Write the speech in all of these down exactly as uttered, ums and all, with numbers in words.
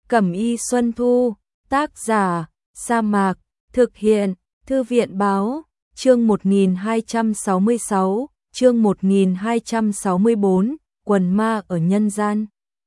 Cẩm y Xuân Thu, tác giả, Sa Mạc, thực hiện, Thư viện báo, chương một nghìn hai trăm sáu mươi sáu, chương một nghìn hai trăm sáu mươi bốn, quần ma ở nhân gian.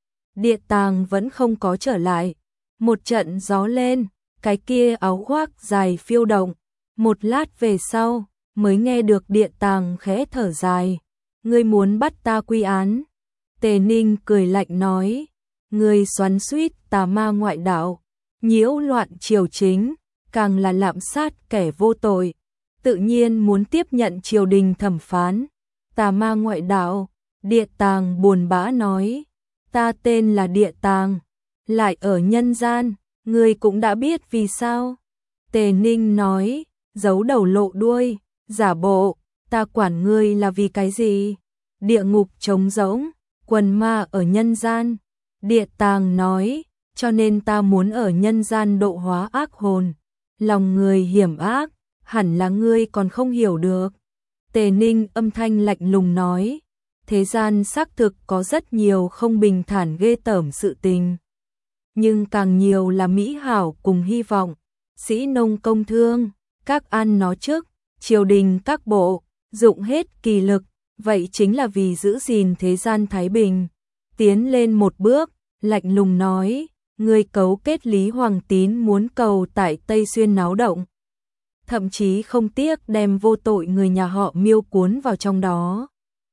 Địa tàng vẫn không có trở lại, một trận gió lên, cái kia áo khoác dài phiêu động, một lát về sau, mới nghe được địa tàng khẽ thở dài, ngươi muốn bắt ta quy án. Tề Ninh cười lạnh nói, ngươi xoắn xuýt tà ma ngoại đạo, nhiễu loạn triều chính, càng là lạm sát kẻ vô tội, tự nhiên muốn tiếp nhận triều đình thẩm phán. Tà ma ngoại đạo, địa tàng buồn bã nói, ta tên là địa tàng, lại ở nhân gian, ngươi cũng đã biết vì sao. Tề Ninh nói, giấu đầu lộ đuôi, giả bộ, ta quản ngươi là vì cái gì? Địa ngục trống rỗng, quần ma ở nhân gian. Địa tàng nói, cho nên ta muốn ở nhân gian độ hóa ác hồn. Lòng người hiểm ác, hẳn là ngươi còn không hiểu được. Tề Ninh âm thanh lạnh lùng nói, thế gian xác thực có rất nhiều không bình thản ghê tởm sự tình. Nhưng càng nhiều là mỹ hảo cùng hy vọng, sĩ nông công thương, các ăn nó trước, triều đình các bộ, dụng hết kỳ lực, vậy chính là vì giữ gìn thế gian thái bình. Tiến lên một bước, lạnh lùng nói, ngươi cấu kết Lý Hoàng Tín muốn cầu tại Tây Xuyên náo động. Thậm chí không tiếc đem vô tội người nhà họ Miêu cuốn vào trong đó.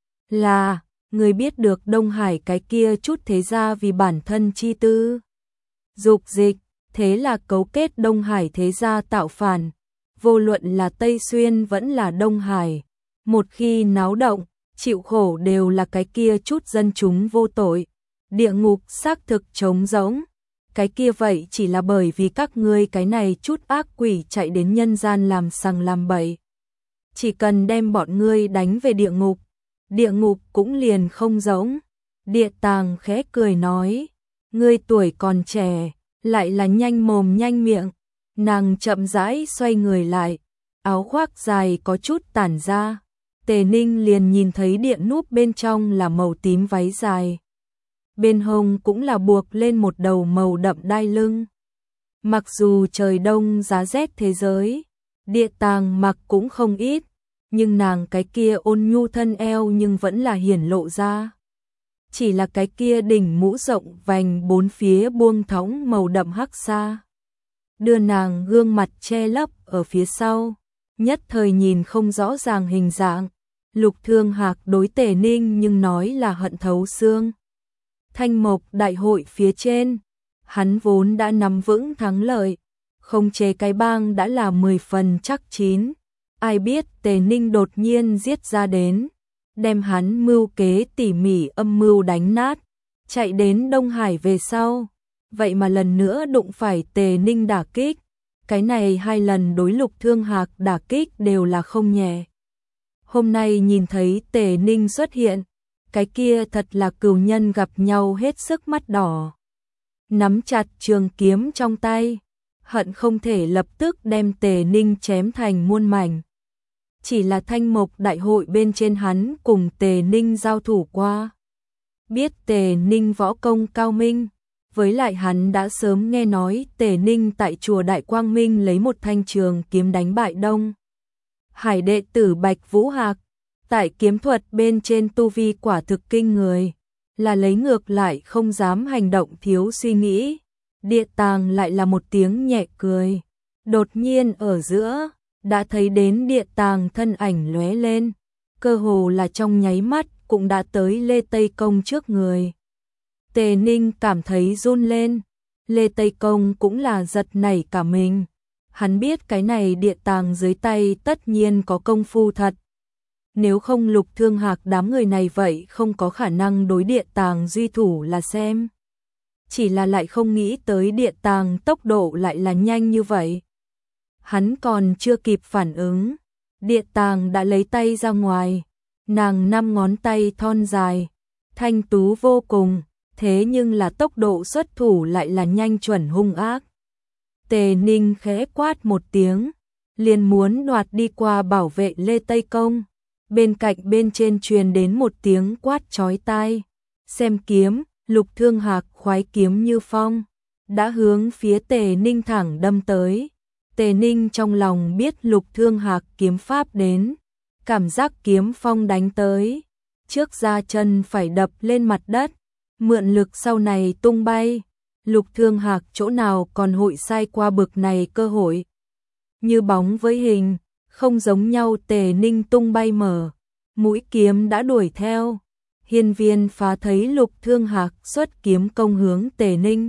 Là, ngươi biết được Đông Hải cái kia chút thế gia vì bản thân chi tư. Dục dịch, thế là cấu kết Đông Hải thế gia tạo phản. Vô luận là Tây Xuyên vẫn là Đông Hải. Một khi náo động, chịu khổ đều là cái kia chút dân chúng vô tội. Địa ngục xác thực trống rỗng. Cái kia vậy chỉ là bởi vì các ngươi cái này chút ác quỷ chạy đến nhân gian làm sằng làm bậy. Chỉ cần đem bọn ngươi đánh về địa ngục, địa ngục cũng liền không rỗng. Địa tàng khẽ cười nói, ngươi tuổi còn trẻ, lại là nhanh mồm nhanh miệng. Nàng chậm rãi xoay người lại, áo khoác dài có chút tản ra. Tề Ninh liền nhìn thấy điện núp bên trong là màu tím váy dài. Bên hông cũng là buộc lên một đầu màu đậm đai lưng. Mặc dù trời đông giá rét thế giới, địa tàng mặc cũng không ít, nhưng nàng cái kia ôn nhu thân eo nhưng vẫn là hiển lộ ra. Chỉ là cái kia đỉnh mũ rộng vành bốn phía buông thõng màu đậm hắc sa, đưa nàng gương mặt che lấp ở phía sau, nhất thời nhìn không rõ ràng hình dạng. Lục Thương Hạc đối Tề Ninh nhưng nói là hận thấu xương. Thanh Mộc đại hội phía trên, hắn vốn đã nắm vững thắng lợi, không chế cái bang đã là mười phần chắc chín. Ai biết Tề Ninh đột nhiên giết ra đến, đem hắn mưu kế tỉ mỉ âm mưu đánh nát, chạy đến Đông Hải về sau. Vậy mà lần nữa đụng phải Tề Ninh đả kích, cái này hai lần đối Lục Thương Hạc đả kích đều là không nhẹ. Hôm nay nhìn thấy Tề Ninh xuất hiện, cái kia thật là cừu nhân gặp nhau hết sức mắt đỏ. Nắm chặt trường kiếm trong tay, hận không thể lập tức đem Tề Ninh chém thành muôn mảnh. Chỉ là Thanh Mộc đại hội bên trên hắn cùng Tề Ninh giao thủ qua. Biết Tề Ninh võ công cao minh, với lại hắn đã sớm nghe nói Tề Ninh tại chùa Đại Quang Minh lấy một thanh trường kiếm đánh bại Đông Hải đệ tử Bạch Vũ Hạc. Tại kiếm thuật bên trên tu vi quả thực kinh người, là lấy ngược lại không dám hành động thiếu suy nghĩ. Địa tàng lại là một tiếng nhẹ cười. Đột nhiên ở giữa, đã thấy đến địa tàng thân ảnh lóe lên, cơ hồ là trong nháy mắt cũng đã tới Lê Tây Công trước người. Tề Ninh cảm thấy run lên, Lê Tây Công cũng là giật nảy cả mình. Hắn biết cái này địa tàng dưới tay tất nhiên có công phu thật. Nếu không Lục Thương Hạc đám người này vậy không có khả năng đối địa tàng duy thủ là xem. Chỉ là lại không nghĩ tới địa tàng tốc độ lại là nhanh như vậy. Hắn còn chưa kịp phản ứng, địa tàng đã lấy tay ra ngoài. Nàng năm ngón tay thon dài, thanh tú vô cùng, thế nhưng là tốc độ xuất thủ lại là nhanh chuẩn hung ác. Tề Ninh khẽ quát một tiếng, liền muốn đoạt đi qua bảo vệ Lê Tây Công. Bên cạnh bên trên truyền đến một tiếng quát chói tai. Xem kiếm, Lục Thương Hạc khoái kiếm như phong. đã hướng phía Tề Ninh thẳng đâm tới. Tề Ninh trong lòng biết Lục Thương Hạc kiếm pháp đến, cảm giác kiếm phong đánh tới, trước ra chân phải đập lên mặt đất, mượn lực sau này tung bay. Lục Thương Hạc chỗ nào còn hội sai qua bực này cơ hội. Như bóng với hình, không giống nhau. Tề Ninh tung bay mở, mũi kiếm đã đuổi theo. Hiên Viên Phá thấy Lục Thương Hạc xuất kiếm công hướng Tề Ninh,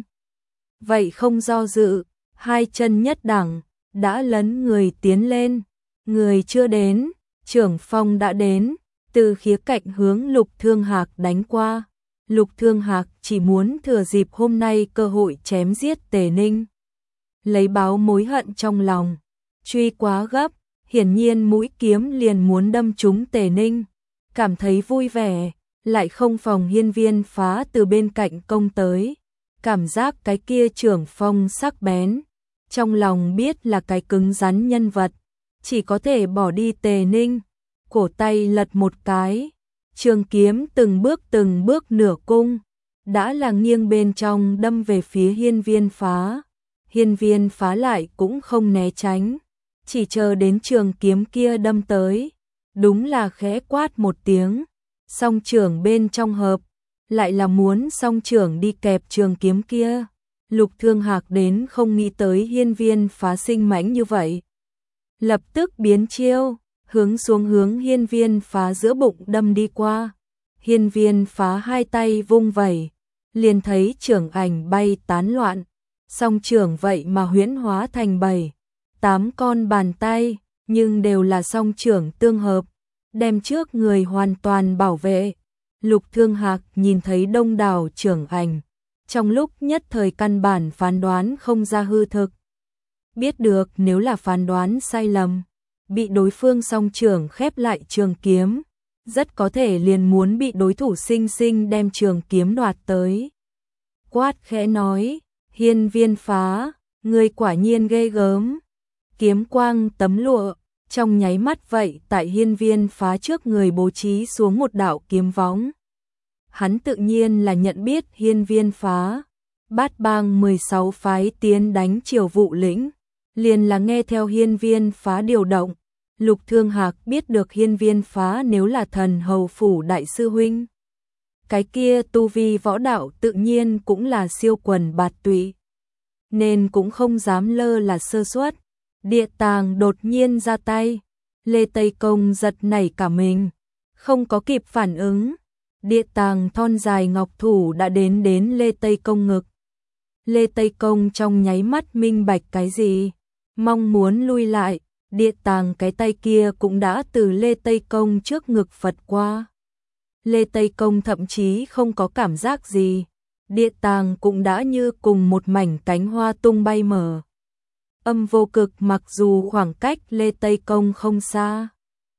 vậy không do dự, hai chân nhất đẳng, đã lấn người tiến lên. Người chưa đến, trưởng phong đã đến, từ khía cạnh hướng Lục Thương Hạc đánh qua. Lục Thương Hạc chỉ muốn thừa dịp hôm nay cơ hội chém giết Tề Ninh, lấy báo mối hận trong lòng. Truy quá gấp, hiển nhiên mũi kiếm liền muốn đâm trúng Tề Ninh. Cảm thấy vui vẻ, lại không phòng Hiên Viên Phá từ bên cạnh công tới. Cảm giác cái kia trưởng phong sắc bén, trong lòng biết là cái cứng rắn nhân vật, chỉ có thể bỏ đi Tề Ninh. Cổ tay lật một cái, trường kiếm từng bước từng bước nửa cung, đã là nghiêng bên trong đâm về phía Hiên Viên Phá. Hiên Viên Phá lại cũng không né tránh, chỉ chờ đến trường kiếm kia đâm tới, đúng là khẽ quát một tiếng, song trưởng bên trong hợp, lại là muốn song trưởng đi kẹp trường kiếm kia. Lục Thương Hạc đến không nghĩ tới Hiên Viên Phá sinh mãnh như vậy, lập tức biến chiêu, hướng xuống hướng Hiên Viên Phá giữa bụng đâm đi qua. Hiên Viên Phá hai tay vung vẩy, liền thấy trưởng ảnh bay tán loạn, song trưởng vậy mà huyễn hóa thành bảy, tám con bàn tay, nhưng đều là song trưởng tương hợp, đem trước người hoàn toàn bảo vệ. Lục Thương Hạc nhìn thấy đông đảo trưởng ảnh, trong lúc nhất thời căn bản phán đoán không ra hư thực. Biết được nếu là phán đoán sai lầm, bị đối phương song trưởng khép lại trường kiếm, rất có thể liền muốn bị đối thủ sinh sinh đem trường kiếm đoạt tới. Quát khẽ nói, Hiên Viên Phá, người quả nhiên ghê gớm. Kiếm quang tấm lụa, trong nháy mắt vậy tại Hiên Viên Phá trước người bố trí xuống một đạo kiếm võng. Hắn tự nhiên là nhận biết Hiên Viên Phá, Bát Bang mười sáu phái tiến đánh Triều Vụ lĩnh, liền là nghe theo Hiên Viên Phá điều động. Lục Thương Hạc biết được Hiên Viên Phá nếu là thần hầu phủ đại sư huynh, cái kia tu vi võ đạo tự nhiên cũng là siêu quần bạt tụy, nên cũng không dám lơ là sơ suất. Địa Tàng đột nhiên ra tay, Lê Tây Công giật nảy cả mình, không có kịp phản ứng. Địa Tàng thon dài ngọc thủ đã đến đến Lê Tây Công ngực. Lê Tây Công trong nháy mắt minh bạch cái gì, mong muốn lui lại, Địa Tàng cái tay kia cũng đã từ Lê Tây Công trước ngực phật qua. Lê Tây Công thậm chí không có cảm giác gì, Địa Tàng cũng đã như cùng một mảnh cánh hoa tung bay mở. Âm Vô Cực mặc dù khoảng cách Lê Tây Công không xa,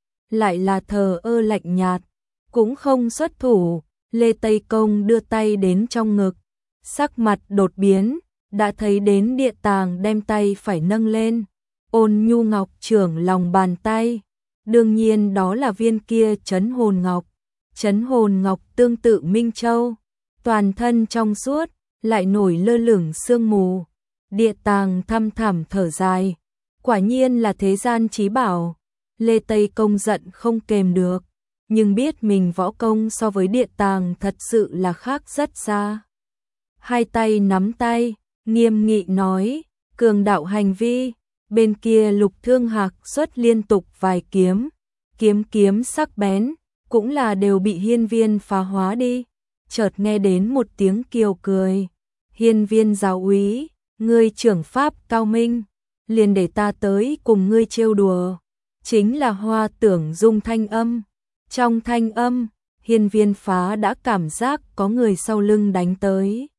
lại là thờ ơ lạnh nhạt, cũng không xuất thủ. Lê Tây Công đưa tay đến trong ngực, sắc mặt đột biến, đã thấy đến Địa Tàng đem tay phải nâng lên, ôn nhu ngọc trưởng lòng bàn tay, đương nhiên đó là viên kia Chấn Hồn Ngọc. Chấn Hồn Ngọc tương tự Minh Châu, toàn thân trong suốt, lại nổi lơ lửng sương mù. Địa Tàng thăm thẳm thở dài, quả nhiên là thế gian chí bảo. Lê Tây Công giận không kềm được, nhưng biết mình võ công so với Địa Tàng thật sự là khác rất xa. Hai tay nắm tay, nghiêm nghị nói, cường đạo hành vi. Bên kia Lục Thương Hạc xuất liên tục vài kiếm, kiếm kiếm sắc bén, cũng là đều bị Hiên Viên Phá hóa đi. Chợt nghe đến một tiếng kiều cười, Hiên Viên giáo úy, ngươi trưởng pháp cao minh, liền để ta tới cùng ngươi trêu đùa. Chính là Hoa Tưởng Dung thanh âm. Trong thanh âm, Hiên Viên Phá đã cảm giác có người sau lưng đánh tới.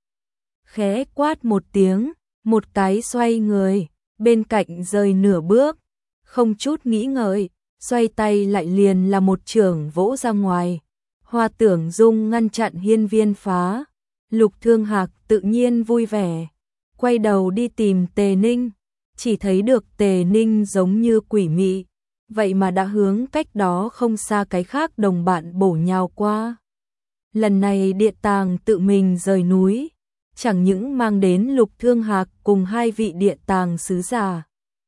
Khẽ quát một tiếng, một cái xoay người, bên cạnh rời nửa bước, không chút nghĩ ngợi, xoay tay lại liền là một chưởng vỗ ra ngoài. Hoa Tưởng Dung ngăn chặn Hiên Viên Phá. Lục Thương Hạc tự nhiên vui vẻ, quay đầu đi tìm Tề Ninh, chỉ thấy được Tề Ninh giống như quỷ mị, vậy mà đã hướng cách đó không xa cái khác đồng bạn bổ nhào qua. Lần này Địa Tàng tự mình rời núi, chẳng những mang đến Lục Thương Hạc cùng hai vị địa tàng sứ giả.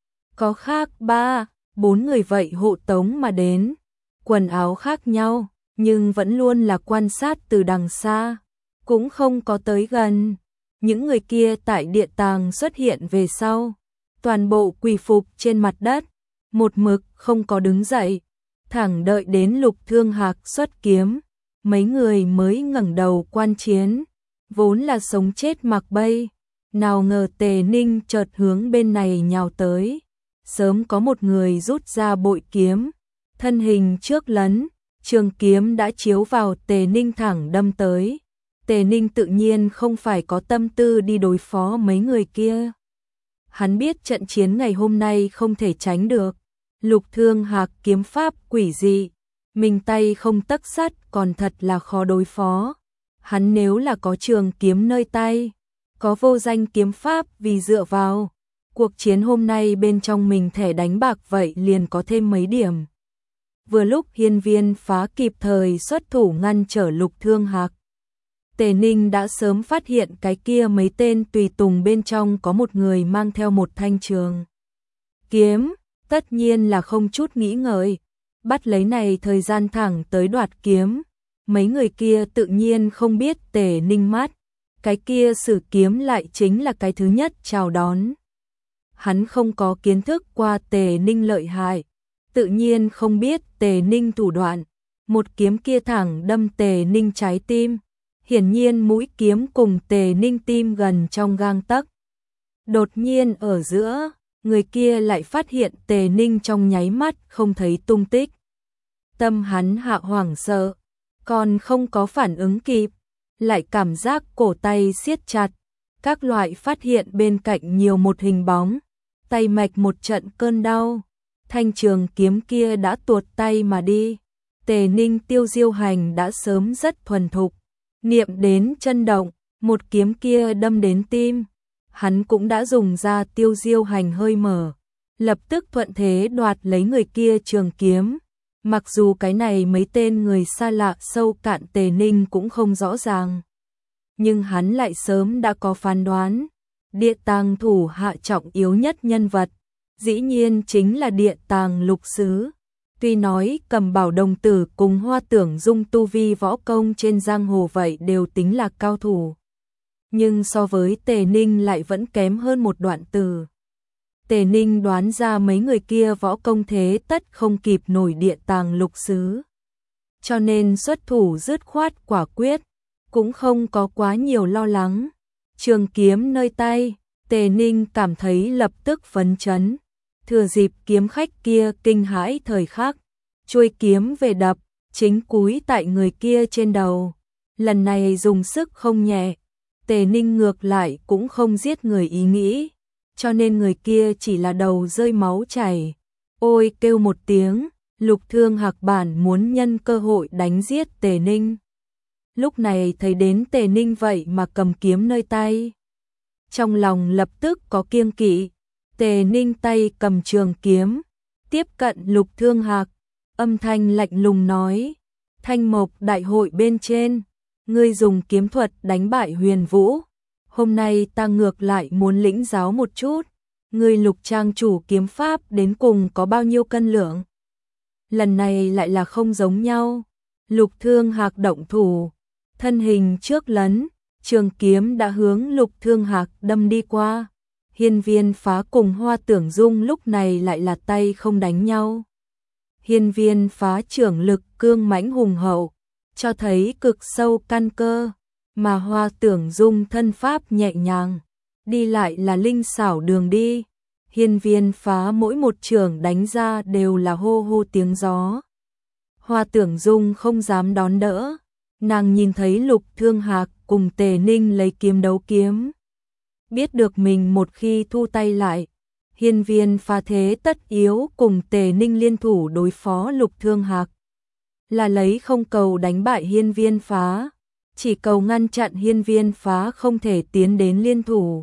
Có khác ba, bốn người vậy hộ tống mà đến, quần áo khác nhau, nhưng vẫn luôn là quan sát từ đằng xa, cũng không có tới gần. Những người kia tại địa tàng xuất hiện về sau, toàn bộ quỳ phục trên mặt đất, một mực không có đứng dậy, thẳng đợi đến Lục Thương Hạc xuất kiếm, mấy người mới ngẩng đầu quan chiến, vốn là sống chết mặc bay, nào ngờ Tề Ninh chợt hướng bên này nhào tới, sớm có một người rút ra bội kiếm, thân hình trước lấn, trường kiếm đã chiếu vào Tề Ninh thẳng đâm tới. Tề Ninh tự nhiên không phải có tâm tư đi đối phó mấy người kia. Hắn biết trận chiến ngày hôm nay không thể tránh được. Lục Thương Hạc kiếm pháp quỷ dị, mình tay không tấc sắt còn thật là khó đối phó. Hắn nếu là có trường kiếm nơi tay, có vô danh kiếm pháp vì dựa vào, cuộc chiến hôm nay bên trong mình thẻ đánh bạc vậy liền có thêm mấy điểm. Vừa lúc Hiên Viên Phá kịp thời xuất thủ ngăn trở Lục Thương Hạc. Tề Ninh đã sớm phát hiện cái kia mấy tên tùy tùng bên trong có một người mang theo một thanh trường kiếm, tất nhiên là không chút nghĩ ngợi, bắt lấy này thời gian thẳng tới đoạt kiếm. Mấy người kia tự nhiên không biết Tề Ninh mắt, cái kia sử kiếm lại chính là cái thứ nhất chào đón. Hắn không có kiến thức qua Tề Ninh lợi hại, tự nhiên không biết Tề Ninh thủ đoạn, một kiếm kia thẳng đâm Tề Ninh trái tim. Hiển nhiên mũi kiếm cùng Tề Ninh tim gần trong gang tấc. Đột nhiên ở giữa, người kia lại phát hiện Tề Ninh trong nháy mắt không thấy tung tích. Tâm hắn hạ hoảng sợ, còn không có phản ứng kịp, lại cảm giác cổ tay siết chặt, các loại phát hiện bên cạnh nhiều một hình bóng, tay mạch một trận cơn đau, thanh trường kiếm kia đã tuột tay mà đi. Tề Ninh tiêu diêu hành đã sớm rất thuần thục, niệm đến chân động, một kiếm kia đâm đến tim, hắn cũng đã dùng ra tiêu diêu hành hơi mở, lập tức thuận thế đoạt lấy người kia trường kiếm. Mặc dù cái này mấy tên người xa lạ sâu cạn Tề Ninh cũng không rõ ràng, nhưng hắn lại sớm đã có phán đoán, địa tàng thủ hạ trọng yếu nhất nhân vật, dĩ nhiên chính là địa tàng lục sứ. Tuy nói Cầm Bảo đồng tử cùng Hoa Tưởng Dung tu vi võ công trên giang hồ vậy đều tính là cao thủ, nhưng so với Tề Ninh lại vẫn kém hơn một đoạn từ. Tề Ninh đoán ra mấy người kia võ công thế tất không kịp nổi địa tàng lục sứ, cho nên xuất thủ dứt khoát quả quyết, cũng không có quá nhiều lo lắng. Trường kiếm nơi tay, Tề Ninh cảm thấy lập tức phấn chấn. Thừa dịp kiếm khách kia kinh hãi thời khắc, chuôi kiếm về đập, chính cúi tại người kia trên đầu. Lần này dùng sức không nhẹ, Tề Ninh ngược lại cũng không giết người ý nghĩ, cho nên người kia chỉ là đầu rơi máu chảy. Ôi kêu một tiếng, Lục Thương Hạc bản muốn nhân cơ hội đánh giết Tề Ninh. Lúc này thấy đến Tề Ninh vậy mà cầm kiếm nơi tay, trong lòng lập tức có kiêng kỵ. Tề Ninh tay cầm trường kiếm, tiếp cận Lục Thương Hạc, âm thanh lạnh lùng nói: Thanh Mộc đại hội bên trên, ngươi dùng kiếm thuật đánh bại Huyền Vũ, hôm nay ta ngược lại muốn lĩnh giáo một chút, ngươi Lục trang chủ kiếm pháp đến cùng có bao nhiêu cân lượng. Lần này lại là không giống nhau. Lục Thương Hạc động thủ, thân hình trước lấn, trường kiếm đã hướng Lục Thương Hạc đâm đi qua. Hiên Viên Phá cùng Hoa Tưởng Dung lúc này lại là tay không đánh nhau. Hiên Viên Phá trưởng lực cương mãnh hùng hậu, cho thấy cực sâu căn cơ, mà Hoa Tưởng Dung thân pháp nhẹ nhàng, đi lại là linh xảo đường đi. Hiên Viên Phá mỗi một trường đánh ra đều là hô hô tiếng gió. Hoa Tưởng Dung không dám đón đỡ, nàng nhìn thấy Lục Thương Hạc cùng Tề Ninh lấy kiếm đấu kiếm, biết được mình một khi thu tay lại, Hiên Viên Phá thế tất yếu cùng Tề Ninh liên thủ đối phó Lục Thương Hạc, là lấy không cầu đánh bại Hiên Viên Phá, chỉ cầu ngăn chặn Hiên Viên Phá không thể tiến đến liên thủ.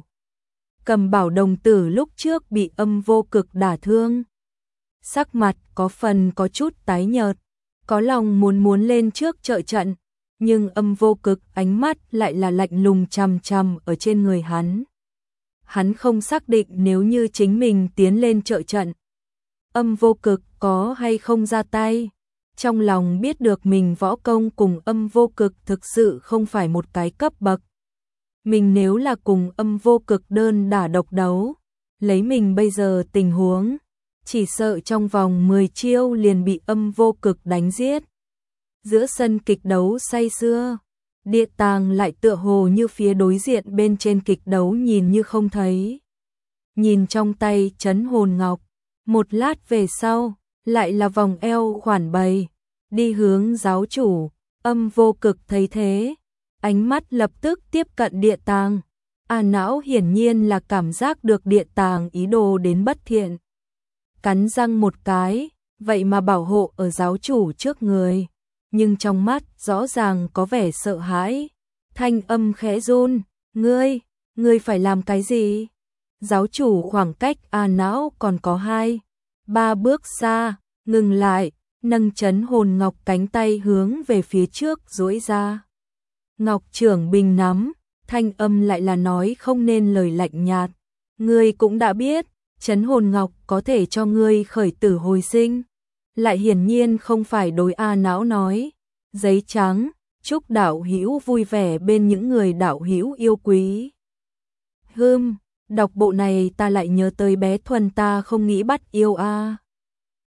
Cầm Bảo đồng tử lúc trước bị âm vô cực đả thương, sắc mặt có phần có chút tái nhợt, có lòng muốn muốn lên trước trợ trận, nhưng Âm Vô Cực ánh mắt lại là lạnh lùng chằm chằm ở trên người hắn. Hắn không xác định nếu như chính mình tiến lên trợ trận, Âm Vô Cực có hay không ra tay. Trong lòng biết được mình võ công cùng Âm Vô Cực thực sự không phải một cái cấp bậc. Mình nếu là cùng Âm Vô Cực đơn đả độc đấu, lấy mình bây giờ tình huống, chỉ sợ trong vòng mười chiêu liền bị Âm Vô Cực đánh giết. Giữa sân kịch đấu say sưa, Địa Tàng lại tựa hồ như phía đối diện bên trên kịch đấu nhìn như không thấy. Nhìn trong tay Trấn Hồn Ngọc, một lát về sau, lại là vòng eo khoản bày, đi hướng giáo chủ. Âm Vô Cực thấy thế, ánh mắt lập tức tiếp cận Địa Tàng. A não hiển nhiên là cảm giác được Địa Tàng ý đồ đến bất thiện. Cắn răng một cái, vậy mà bảo hộ ở giáo chủ trước người, nhưng trong mắt rõ ràng có vẻ sợ hãi. Thanh âm khẽ run, ngươi, ngươi phải làm cái gì? Giáo chủ khoảng cách A não còn có hai, ba bước xa, ngừng lại, nâng Trấn Hồn Ngọc cánh tay hướng về phía trước duỗi ra. Ngọc trưởng bình nắm, thanh âm lại là nói không nên lời lạnh nhạt. Ngươi cũng đã biết, Trấn Hồn Ngọc có thể cho ngươi khởi tử hồi sinh. Lại hiển nhiên không phải đối A não nói. Giấy trắng, chúc đạo hữu vui vẻ bên những người đạo hữu yêu quý. Hừm, đọc bộ này ta lại nhớ tới bé Thuần ta không nghĩ bắt yêu a.